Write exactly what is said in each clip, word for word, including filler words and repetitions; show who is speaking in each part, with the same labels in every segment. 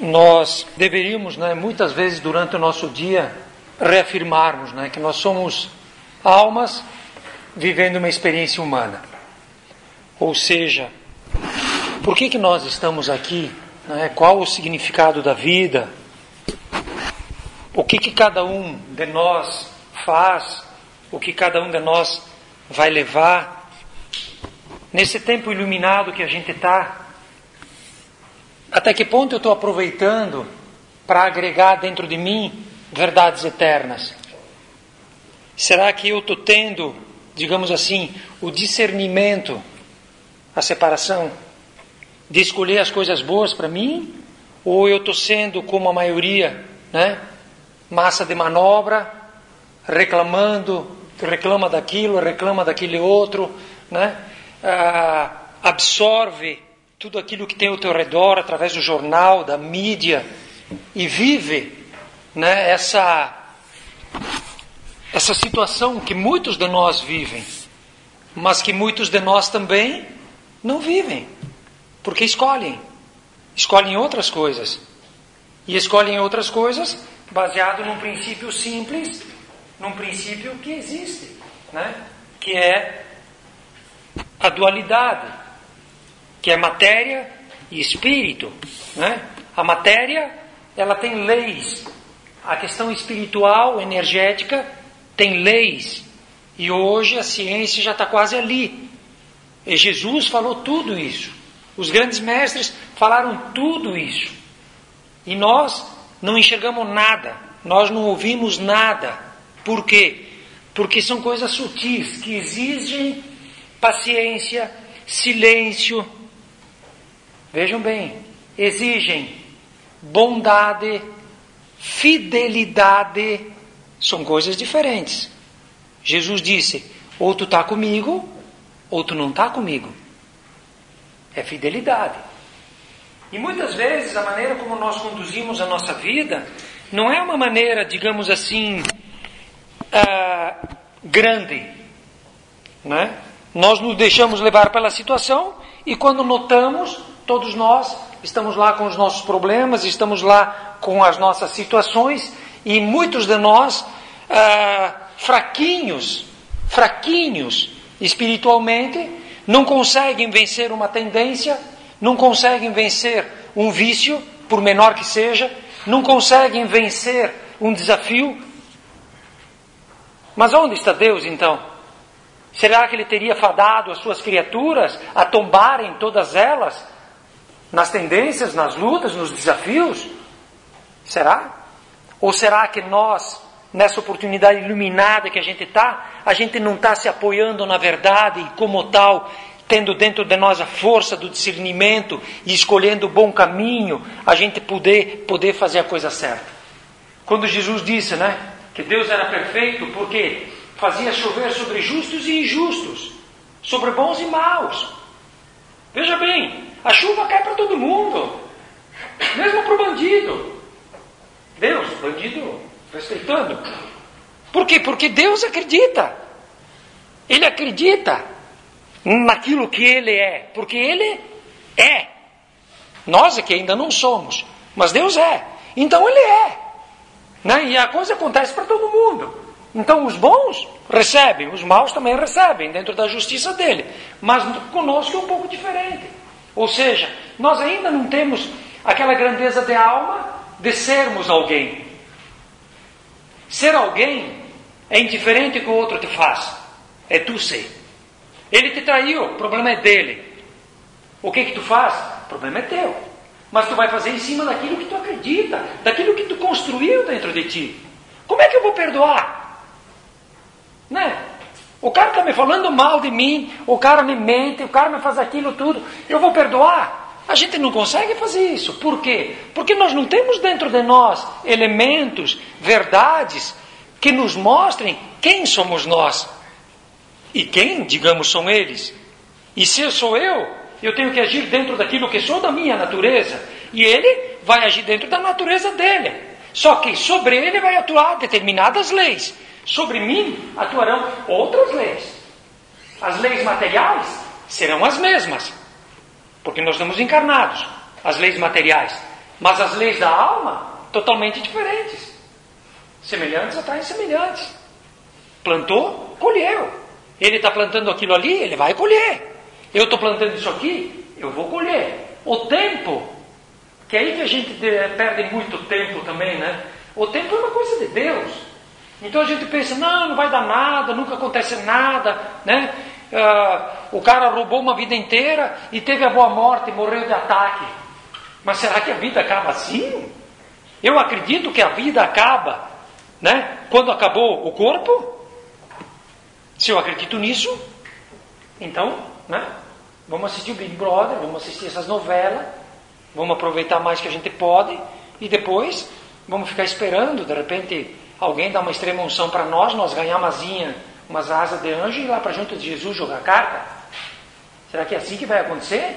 Speaker 1: nós deveríamos, né, muitas vezes durante o nosso dia, reafirmarmos, né, que nós somos almas vivendo uma experiência humana. Ou seja, por que que nós estamos aqui? Né? Qual o significado da vida? O que que cada um de nós faz? O que cada um de nós vai levar? Nesse tempo iluminado que a gente está, até que ponto eu estou aproveitando para agregar dentro de mim verdades eternas? Será que eu estou tendo, digamos assim, o discernimento, a separação, de escolher as coisas boas para mim? Ou eu estou sendo como a maioria, né? Massa de manobra, reclamando, reclama daquilo, reclama daquele outro, né? Ah, absorve tudo aquilo que tem ao teu redor através do jornal, da mídia, e vive, né, essa, essa situação que muitos de nós vivem, mas que muitos de nós também não vivem, porque escolhem, escolhem outras coisas, e escolhem outras coisas baseado num princípio simples, num princípio que existe, né, que é a dualidade, que é matéria e espírito, né? A matéria, ela tem leis. A questão espiritual, energética, tem leis. E hoje a ciência já está quase ali. E Jesus falou tudo isso. Os grandes mestres falaram tudo isso. E nós não enxergamos nada. Nós não ouvimos nada. Por quê? Porque são coisas sutis que exigem paciência, silêncio. Vejam bem, exigem bondade, fidelidade, são coisas diferentes. Jesus disse, ou tu está comigo, ou tu não está comigo. É fidelidade. E muitas vezes a maneira como nós conduzimos a nossa vida não é uma maneira, digamos assim, uh, grande, né? Nós nos deixamos levar pela situação e quando notamos, todos nós estamos lá com os nossos problemas, estamos lá com as nossas situações e muitos de nós ah, fraquinhos, fraquinhos espiritualmente, não conseguem vencer uma tendência, não conseguem vencer um vício, por menor que seja, não conseguem vencer um desafio. Mas onde está Deus então? Será que Ele teria fadado as suas criaturas a tombarem todas elas nas tendências, nas lutas, nos desafios? Será? Ou será que nós, nessa oportunidade iluminada que a gente está, a gente não está se apoiando na verdade e como tal, tendo dentro de nós a força do discernimento e escolhendo o bom caminho, a gente poder, poder fazer a coisa certa? Quando Jesus disse, né, que Deus era perfeito porque fazia chover sobre justos e injustos, sobre bons e maus. Veja bem, a chuva cai para todo mundo, mesmo para o bandido. Deus, bandido, respeitando. Por quê? Porque Deus acredita. Ele acredita naquilo que Ele é, porque Ele é. Nós é que ainda não somos, mas Deus é. Então Ele é, né? E a coisa acontece para todo mundo. Então os bons recebem, os maus também recebem, dentro da justiça dele. Mas conosco é um pouco diferente. Ou seja, nós ainda não temos aquela grandeza de alma de sermos alguém. Ser alguém é indiferente que o outro te faz. É tu ser. Ele te traiu, o problema é dele. O que que tu faz? O problema é teu. Mas tu vai fazer em cima daquilo que tu acredita, daquilo que tu construiu dentro de ti. Como é que eu vou perdoar? Né? O cara está me falando mal de mim, o cara me mente, o cara me faz aquilo tudo, eu vou perdoar? A gente não consegue fazer isso. Por quê? Porque nós não temos dentro de nós elementos, verdades, que nos mostrem quem somos nós. E quem, digamos, são eles. E se eu sou eu, eu tenho que agir dentro daquilo que sou da minha natureza. E ele vai agir dentro da natureza dele. Só que sobre ele vai atuar determinadas leis. Sobre mim atuarão outras leis. As leis materiais serão as mesmas, porque nós estamos encarnados. As leis materiais. Mas as leis da alma, totalmente diferentes. Semelhantes atraem semelhantes. Plantou, colheu. Ele está plantando aquilo ali, ele vai colher. Eu estou plantando isso aqui, eu vou colher. O tempo, que é aí que a gente perde muito tempo também, né? O tempo é uma coisa de Deus. Então a gente pensa, não, não vai dar nada, nunca acontece nada, né? Ah, o cara roubou uma vida inteira e teve a boa morte, morreu de ataque. Mas será que a vida acaba assim? Eu acredito que a vida acaba, né? Quando acabou o corpo. Se eu acredito nisso, então, né? Vamos assistir o Big Brother, vamos assistir essas novelas, vamos aproveitar mais que a gente pode e depois vamos ficar esperando, de repente alguém dá uma extrema unção para nós, nós ganhar uma asinha, umas asas de anjo e ir lá para junto de Jesus jogar carta. Será que é assim que vai acontecer?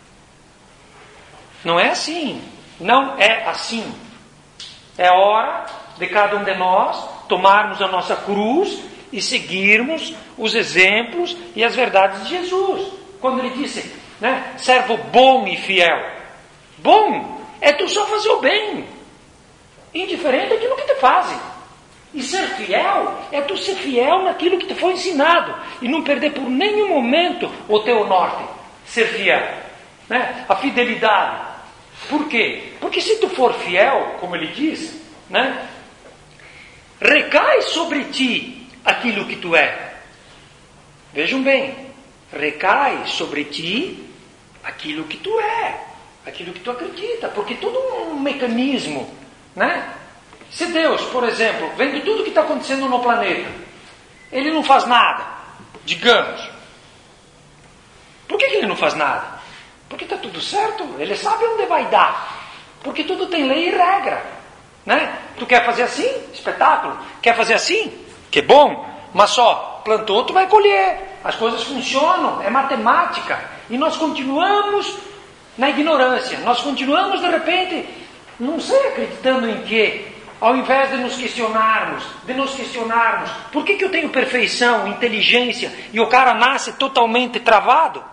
Speaker 1: Não é assim. Não é assim. É hora de cada um de nós tomarmos a nossa cruz e seguirmos os exemplos e as verdades de Jesus. Quando ele disse, né, servo bom e fiel. Bom é tu só fazer o bem. Indiferente daquilo que te fazem. E ser fiel é tu ser fiel naquilo que te foi ensinado. E não perder por nenhum momento o teu norte. Ser fiel. Né? A fidelidade. Por quê? Porque se tu for fiel, como ele diz, né, recai sobre ti aquilo que tu é. Vejam bem. Recai sobre ti aquilo que tu é. Aquilo que tu acredita. Porque todo um mecanismo, né? Se Deus, por exemplo, vendo tudo que está acontecendo no planeta, Ele não faz nada, digamos. Por que, que Ele não faz nada? Porque está tudo certo, Ele sabe onde vai dar. Porque tudo tem lei e regra, né? Tu quer fazer assim? Espetáculo. Quer fazer assim? Que bom. Mas só, plantou, tu vai colher. As coisas funcionam, é matemática. E nós continuamos na ignorância. Nós continuamos, de repente, não sei acreditando em quê. Ao invés de nos questionarmos, de nos questionarmos, por que, que eu tenho perfeição, inteligência, e o cara nasce totalmente travado?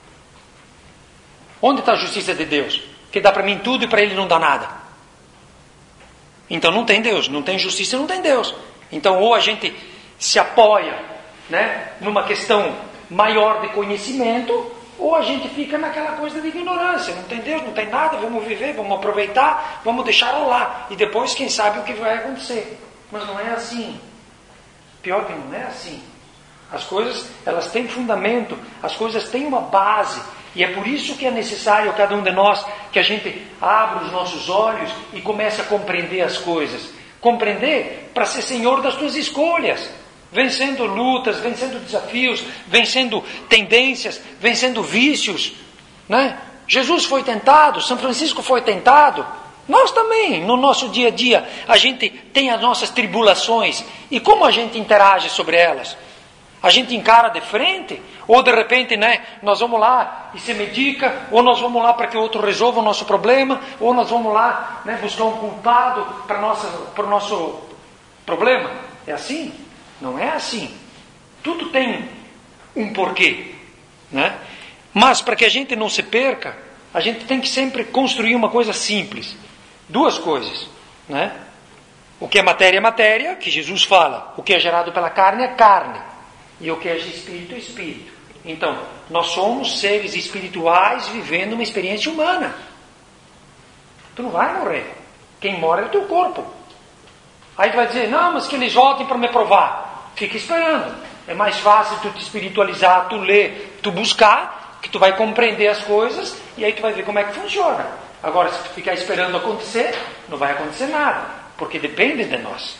Speaker 1: Onde está a justiça de Deus? Que dá para mim tudo e para ele não dá nada. Então não tem Deus, não tem justiça, não tem Deus. Então ou a gente se apoia, né, numa questão maior de conhecimento, ou a gente fica naquela coisa de ignorância. Não tem Deus, não tem nada, vamos viver, vamos aproveitar, vamos deixar rolar. E depois, quem sabe o que vai acontecer. Mas não é assim. Pior que não é assim. As coisas, elas têm fundamento, as coisas têm uma base. E é por isso que é necessário, cada um de nós, que a gente abra os nossos olhos e comece a compreender as coisas. Compreender para ser senhor das tuas escolhas. Vencendo lutas, vencendo desafios, vencendo tendências, vencendo vícios, né? Jesus foi tentado, São Francisco foi tentado. Nós também, no nosso dia a dia, a gente tem as nossas tribulações. E como a gente interage sobre elas? A gente encara de frente? Ou de repente, né, nós vamos lá e se medica? Ou nós vamos lá para que o outro resolva o nosso problema? Ou nós vamos lá, né, buscar um culpado para, nossa, para o nosso problema? É assim? Não é assim. Tudo tem um porquê, né? Mas para que a gente não se perca, a gente tem que sempre construir uma coisa simples. Duas coisas, né? O que é matéria é matéria, que Jesus fala. O que é gerado pela carne é carne. E o que é de espírito é espírito. Então, nós somos seres espirituais vivendo uma experiência humana. Tu não vai morrer. Quem morre é o teu corpo. Aí tu vai dizer, não, mas que eles voltem para me provar. Fica esperando. É mais fácil tu te espiritualizar, tu ler, tu buscar, que tu vai compreender as coisas e aí tu vai ver como é que funciona. Agora, se tu ficar esperando acontecer, não vai acontecer nada, porque depende de nós.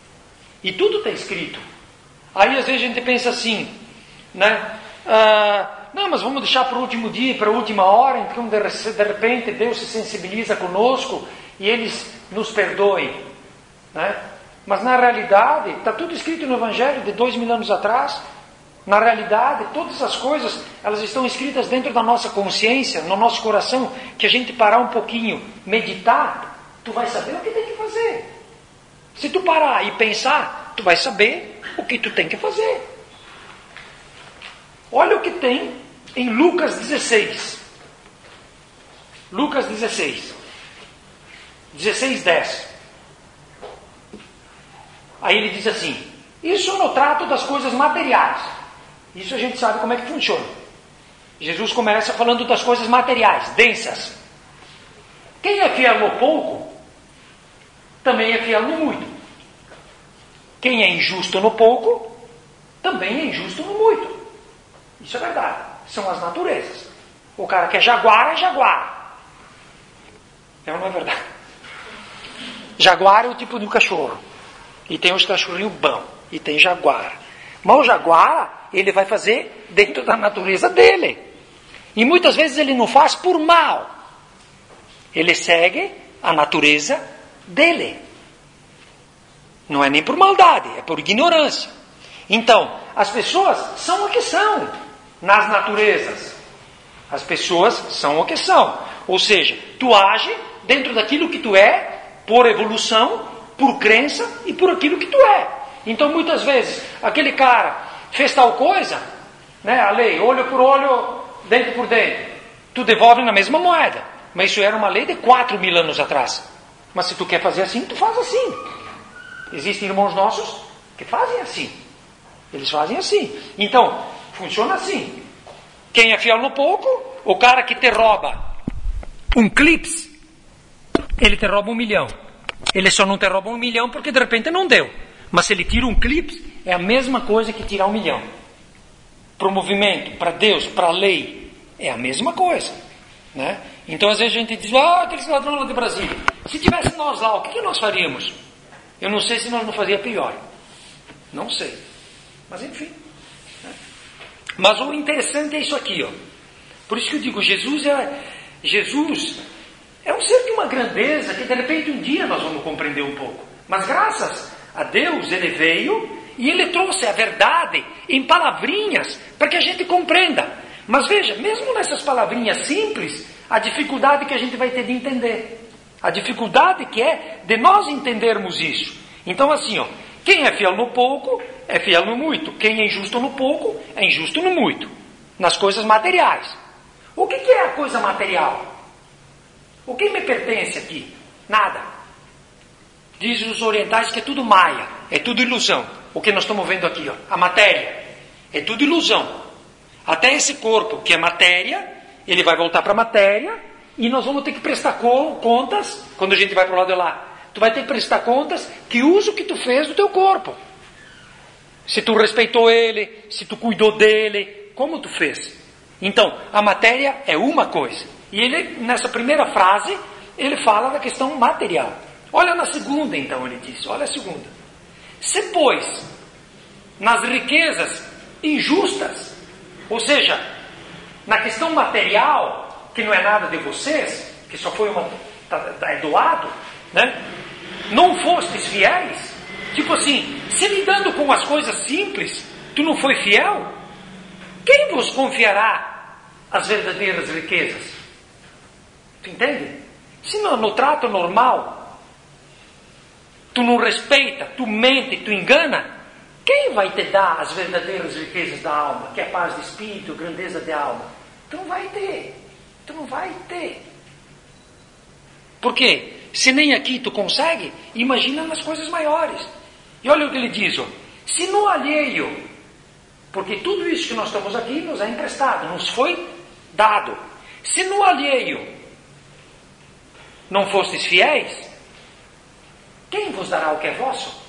Speaker 1: E tudo está escrito. Aí às vezes a gente pensa assim, né? Ah, não, mas vamos deixar para o último dia, para a última hora, então de repente Deus se sensibiliza conosco e eles nos perdoem, né? Mas na realidade, está tudo escrito no Evangelho de dois mil anos atrás. Na realidade, todas as coisas, elas estão escritas dentro da nossa consciência, no nosso coração, que a gente parar um pouquinho, meditar, tu vai saber o que tem que fazer. Se tu parar e pensar, tu vai saber o que tu tem que fazer. Olha o que tem em Lucas dezesseis. Lucas dezesseis. dezesseis, dez. Aí ele diz assim: isso no trato das coisas materiais. Isso a gente sabe como é que funciona. Jesus começa falando das coisas materiais, densas. Quem é fiel no pouco, também é fiel no muito. Quem é injusto no pouco, também é injusto no muito. Isso é verdade. São as naturezas. O cara que é jaguar é jaguar. É ou não é verdade? Jaguar é o tipo de um cachorro. E tem os cachorrinhos bons. E tem jaguar. Mas o jaguar, ele vai fazer dentro da natureza dele. E muitas vezes ele não faz por mal. Ele segue a natureza dele. Não é nem por maldade, é por ignorância. Então, as pessoas são o que são nas naturezas. As pessoas são o que são. Ou seja, tu age dentro daquilo que tu é, por evolução, por crença e por aquilo que tu é. Então, muitas vezes, aquele cara fez tal coisa, né, a lei, olho por olho, dente por dente, tu devolve na mesma moeda. Mas isso era uma lei de quatro mil anos atrás. Mas se tu quer fazer assim, tu faz assim. Existem irmãos nossos que fazem assim. Eles fazem assim. Então, funciona assim. Quem é fiel no pouco, o cara que te rouba um clips, ele te rouba um milhão. Ele só não te rouba um milhão porque de repente não deu. Mas se ele tira um clips, é a mesma coisa que tirar um milhão. Para o movimento, para Deus, para a lei, é a mesma coisa. Né? Então às vezes a gente diz, ah, aqueles ladrões lá de Brasília. Se tivesse nós lá, o que, que nós faríamos? Eu não sei se nós não fazia pior. Não sei. Mas enfim. Né? Mas o interessante é isso aqui. Ó. Por isso que eu digo, Jesus é, Jesus é um ser de uma grandeza que de repente um dia nós vamos compreender um pouco. Mas graças a Deus ele veio e ele trouxe a verdade em palavrinhas para que a gente compreenda. Mas veja, mesmo nessas palavrinhas simples, a dificuldade que a gente vai ter de entender. A dificuldade que é de nós entendermos isso. Então assim, ó, quem é fiel no pouco, é fiel no muito. Quem é injusto no pouco, é injusto no muito. Nas coisas materiais. O que, que é a coisa material? O que me pertence aqui? Nada. Dizem os orientais que é tudo maia, é tudo ilusão. O que nós estamos vendo aqui, ó, a matéria, é tudo ilusão. Até esse corpo, que é matéria, ele vai voltar para a matéria e nós vamos ter que prestar contas, quando a gente vai para o lado de lá. Tu vai ter que prestar contas que uso que tu fez do teu corpo. Se tu respeitou ele, se tu cuidou dele, como tu fez. Então, a matéria é uma coisa. E ele, nessa primeira frase, ele fala da questão material. Olha na segunda, então, ele diz. Olha a segunda. Se, pois, nas riquezas injustas, ou seja, na questão material, que não é nada de vocês, que só foi uma, é doado, né? Não fostes fiéis, tipo assim, se lidando com as coisas simples, tu não foi fiel, quem vos confiará as verdadeiras riquezas? Tu entende? Se no, no trato normal, tu não respeita, tu mente, tu engana, quem vai te dar as verdadeiras riquezas da alma, que é paz de espírito, grandeza de alma? Tu não vai ter, tu não vai ter. Por quê? Se nem aqui tu consegue, imagina nas coisas maiores. E olha o que ele diz, ó, se no alheio, porque tudo isso que nós estamos aqui nos é emprestado, nos foi dado. Se no alheio não fostes fiéis, quem vos dará o que é vosso?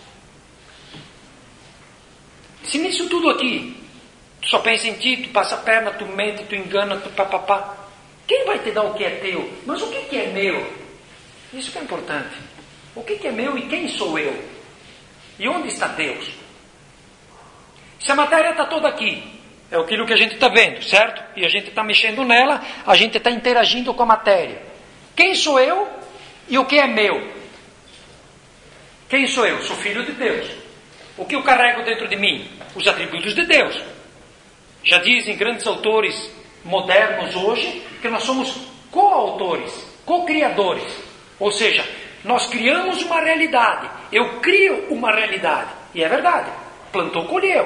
Speaker 1: Se nisso tudo aqui, tu só pensa em ti, tu passa a perna, tu mente, tu engana, tu papapá, quem vai te dar o que é teu? Mas o que, que é meu? Isso que é importante. O que, que é meu e quem sou eu? E onde está Deus? Se a matéria está toda aqui, é aquilo que a gente está vendo, certo? E a gente está mexendo nela, a gente está interagindo com a matéria. Quem sou eu e o que é meu? Quem sou eu? Sou filho de Deus. O que eu carrego dentro de mim? Os atributos de Deus. Já dizem grandes autores modernos hoje que nós somos coautores, co-criadores. Ou seja, nós criamos uma realidade. Eu crio uma realidade. E é verdade. Plantou, colheu.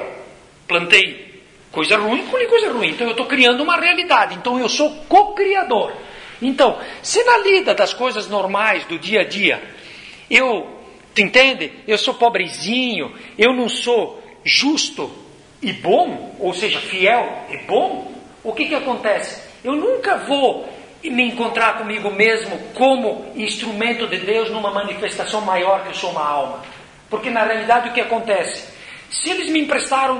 Speaker 1: Plantei coisa ruim, colhi coisa ruim. Então eu estou criando uma realidade. Então eu sou co-criador. Então, se na lida das coisas normais do dia a dia, eu, tu entende? Eu sou pobrezinho, eu não sou justo e bom, ou seja, fiel e bom, o que que acontece? Eu nunca vou me encontrar comigo mesmo como instrumento de Deus numa manifestação maior que eu sou uma alma. Porque na realidade o que acontece? Se eles me emprestaram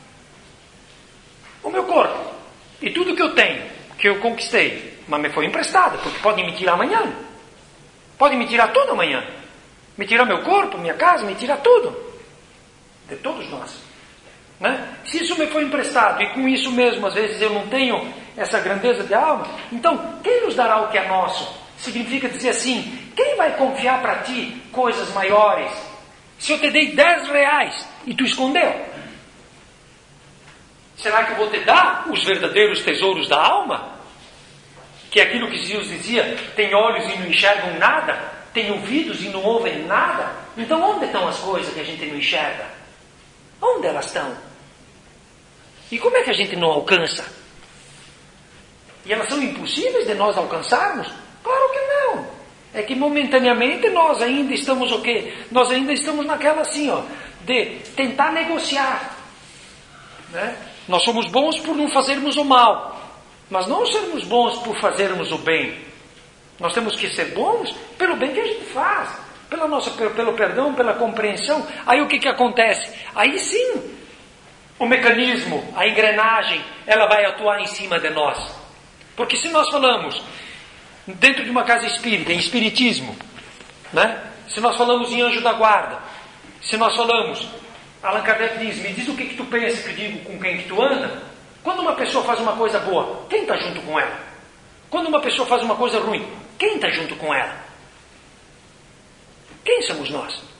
Speaker 1: o meu corpo e tudo que eu tenho, que eu conquistei, mas me foi emprestado, porque podem me tirar amanhã. Podem me tirar tudo amanhã. Me tirar meu corpo, minha casa, me tirar tudo. De todos nós. Né? Se isso me foi emprestado e com isso mesmo às vezes eu não tenho essa grandeza de alma, então quem nos dará o que é nosso? Significa dizer assim, quem vai confiar para ti coisas maiores? Se eu te dei dez reais e tu escondeu, será que eu vou te dar os verdadeiros tesouros da alma? Que é aquilo que Jesus dizia, tem olhos e não enxergam nada, tem ouvidos e não ouvem nada. Então onde estão as coisas que a gente não enxerga? Onde elas estão? E como é que a gente não alcança? E elas são impossíveis de nós alcançarmos? Claro que não. É que momentaneamente nós ainda estamos o quê? Nós ainda estamos naquela assim, ó, de tentar negociar. Né? Nós somos bons por não fazermos o mal, mas não sermos bons por fazermos o bem. Nós temos que ser bons pelo bem que a gente faz, pela nossa, pelo, pelo perdão, pela compreensão. Aí o que que acontece? Aí sim, o mecanismo, a engrenagem, ela vai atuar em cima de nós. Porque se nós falamos dentro de uma casa espírita, em espiritismo, né? Se nós falamos em anjo da guarda, se nós falamos, Allan Kardec diz, me diz o que, que tu pensa, que eu digo com quem que tu anda. Quando uma pessoa faz uma coisa boa, quem está junto com ela? Quando uma pessoa faz uma coisa ruim, quem está junto com ela? Quem somos nós?